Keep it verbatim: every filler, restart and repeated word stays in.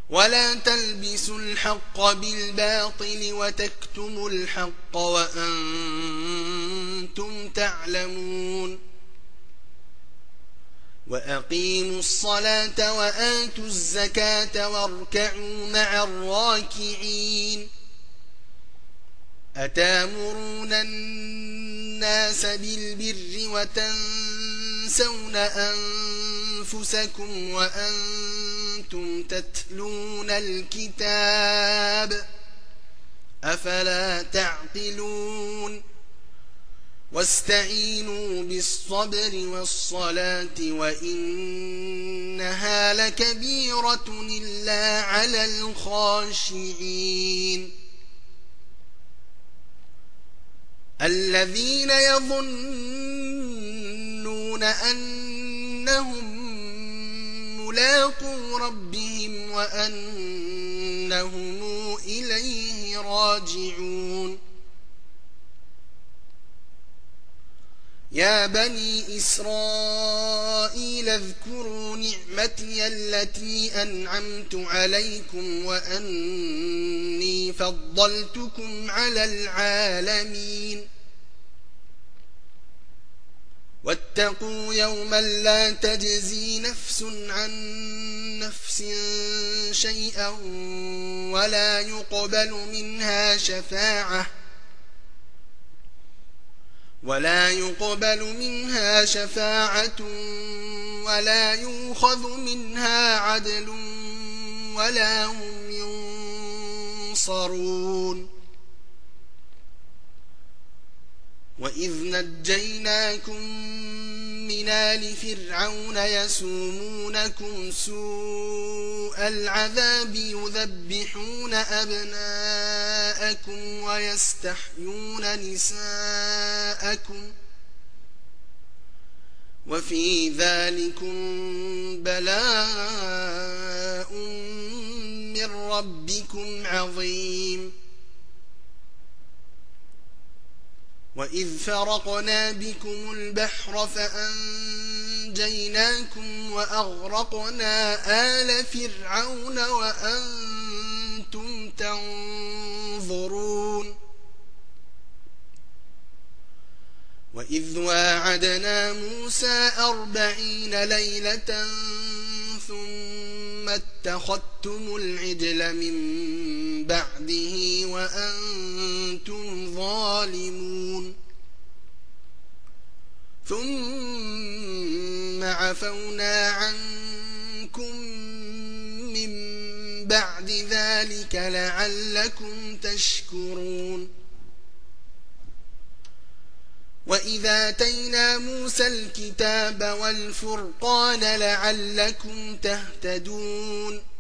ولا تلبسوا الحق بالباطل وتكتموا الحق وأنتم تعلمون وأقيموا الصلاة وآتوا الزكاة واركعوا مع الراكعين أتامرون الناس بالبر وتنسون أنفسكم وأنتم تتلون الكتاب أفلا تعقلون واستعينوا بالصبر والصلاة وإنها لكبيرة إلا على الخاشعين الذين يظنون أنهم ملاقو ربهم وأنهم إليه راجعون يا بني إسرائيل اذكروا نعمتي التي أنعمت عليكم وأني فضلتكم على العالمين واتقوا يوما لا تجزي نفس عن نفس شيئا ولا يقبل منها شفاعة ولا يقبل منها شفاعة ولا يؤخذ منها عدل ولا هم ينصرون وإذ نجيناكم من آل فرعون يسومونكم سوء العذاب يذبحون أبناءكم ويستحيون نساءكم وفي ذلكم بلاء من ربكم عظيم وإذ فرقنا بكم البحر فأنجيناكم وأغرقنا آل فرعون وأنتم تنظرون وإذ واعدنا موسى أربعين ليلة ثم اتخذتم العجل من بعده وأنتم ظالمون ثم عفونا عنكم من بعد ذلك لعلكم تشكرون وإذا آتينا موسى الكتاب والفرقان لعلكم تهتدون